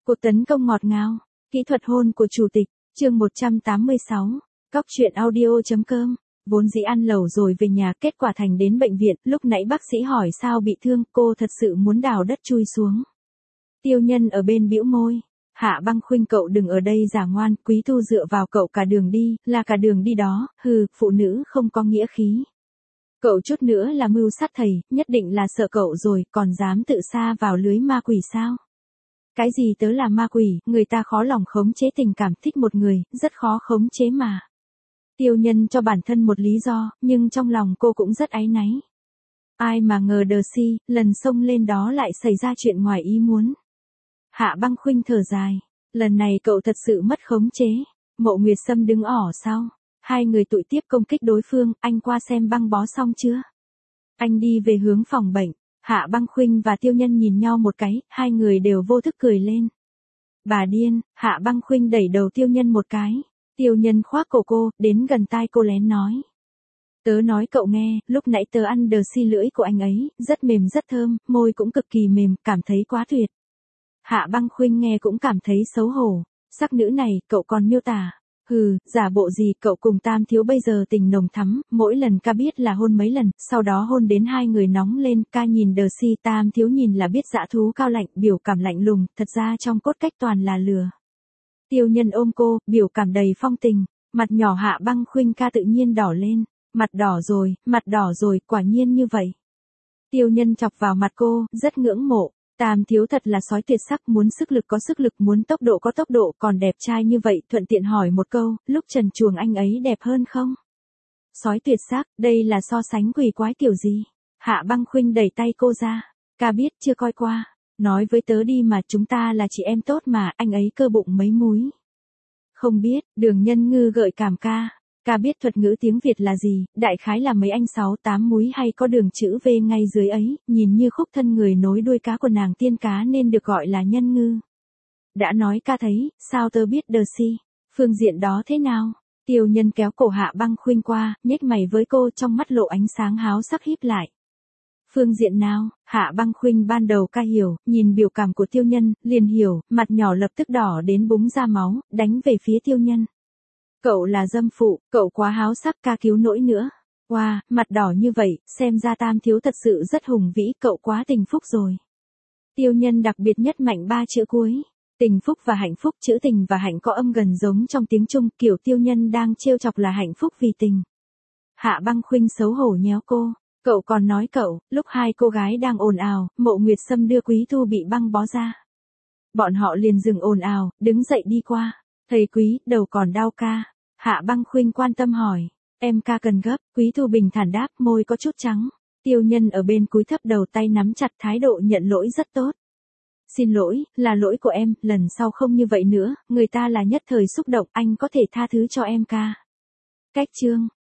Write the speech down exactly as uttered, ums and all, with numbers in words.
Cuộc tấn công ngọt ngào, kỹ thuật hôn của chủ tịch, chương một trăm tám mươi sáu, cóc truyện audio.com, vốn dĩ ăn lẩu rồi về nhà, kết quả thành đến bệnh viện, lúc nãy bác sĩ hỏi sao bị thương, cô thật sự muốn đào đất chui xuống. Tiêu Nhân ở bên bĩu môi, Hạ Băng Khuynh cậu đừng ở đây giả ngoan, Quý Tu dựa vào cậu cả đường đi, là cả đường đi đó, hừ, phụ nữ không có nghĩa khí. Cậu chút nữa là mưu sát thầy, nhất định là sợ cậu rồi, còn dám tự sa vào lưới ma quỷ sao? Cái gì tớ là ma quỷ, người ta khó lòng khống chế tình cảm, thích một người, rất khó khống chế mà. Tiêu Nhân cho bản thân một lý do, nhưng trong lòng cô cũng rất áy náy. Ai mà ngờ đờ si, lần xông lên đó lại xảy ra chuyện ngoài ý muốn. Hạ Băng Khuynh thở dài, lần này cậu thật sự mất khống chế. Mộ Nguyệt Sâm đứng ỏ sau, hai người tụi tiếp công kích đối phương, anh qua xem băng bó xong chưa? Anh đi về hướng phòng bệnh. Hạ Băng Khuynh và Tiêu Nhân nhìn nhau một cái, hai người đều vô thức cười lên. Bà điên, Hạ Băng Khuynh đẩy đầu Tiêu Nhân một cái. Tiêu Nhân khoác cổ cô, đến gần tai cô lén nói. Tớ nói cậu nghe, lúc nãy tớ ăn đờ si lưỡi của anh ấy, rất mềm rất thơm, môi cũng cực kỳ mềm, cảm thấy quá tuyệt. Hạ Băng Khuynh nghe cũng cảm thấy xấu hổ. Sắc nữ này, cậu còn miêu tả. Hừ, giả bộ gì, cậu cùng Tam Thiếu bây giờ tình nồng thắm, mỗi lần ca biết là hôn mấy lần, sau đó hôn đến hai người nóng lên, ca nhìn đờ si, Tam Thiếu nhìn là biết dã thú cao lạnh, biểu cảm lạnh lùng, thật ra trong cốt cách toàn là lừa. Tiêu Nhân ôm cô, biểu cảm đầy phong tình, mặt nhỏ Hạ Băng Khuynh ca tự nhiên đỏ lên, mặt đỏ rồi, mặt đỏ rồi, quả nhiên như vậy. Tiêu Nhân chọc vào mặt cô, rất ngưỡng mộ. Tam Thiếu thật là sói tuyệt sắc, muốn sức lực có sức lực, muốn tốc độ có tốc độ, còn đẹp trai như vậy, thuận tiện hỏi một câu, lúc trần chuồng anh ấy đẹp hơn không? Sói tuyệt sắc, đây là so sánh quỷ quái kiểu gì? Hạ Băng Khuynh đẩy tay cô ra, ca biết chưa coi qua, nói với tớ đi mà, chúng ta là chị em tốt mà, anh ấy cơ bụng mấy múi. Không biết, Đường Nhân Ngư gợi cảm ca. Ca biết thuật ngữ tiếng Việt là gì, đại khái là mấy anh sáu tám múi hay có đường chữ V ngay dưới ấy, nhìn như khúc thân người nối đuôi cá của nàng tiên cá nên được gọi là nhân ngư. Đã nói ca thấy, sao tớ biết đờ si, phương diện đó thế nào? Tiêu Nhân kéo cổ Hạ Băng Khuynh qua, nhếch mày với cô, trong mắt lộ ánh sáng háo sắc híp lại. Phương diện nào? Hạ Băng Khuynh ban đầu ca hiểu, nhìn biểu cảm của Tiêu Nhân, liền hiểu, mặt nhỏ lập tức đỏ đến búng ra máu, đánh về phía Tiêu Nhân. Cậu là dâm phụ, cậu quá háo sắc, ca cứu nỗi nữa. Wow, mặt đỏ như vậy, xem ra Tam Thiếu thật sự rất hùng vĩ, cậu quá tình phúc rồi. Tiêu Nhân đặc biệt nhất mạnh ba chữ cuối. Tình phúc và hạnh phúc, chữ tình và hạnh có âm gần giống trong tiếng Trung, kiểu Tiêu Nhân đang trêu chọc là hạnh phúc vì tình. Hạ Băng Khuynh xấu hổ nhéo cô, cậu còn nói cậu, lúc hai cô gái đang ồn ào, Mộ Nguyệt Sâm đưa Quý Thu bị băng bó ra. Bọn họ liền dừng ồn ào, đứng dậy đi qua. Thầy Quý, đầu còn đau ca. Hạ Băng Khuynh quan tâm hỏi. Em ca cần gấp, Quý Thu bình thản đáp, môi có chút trắng. Tiêu Nhân ở bên cúi thấp đầu, tay nắm chặt, thái độ nhận lỗi rất tốt. Xin lỗi, là lỗi của em, lần sau không như vậy nữa, người ta là nhất thời xúc động, anh có thể tha thứ cho em ca. Cách chương.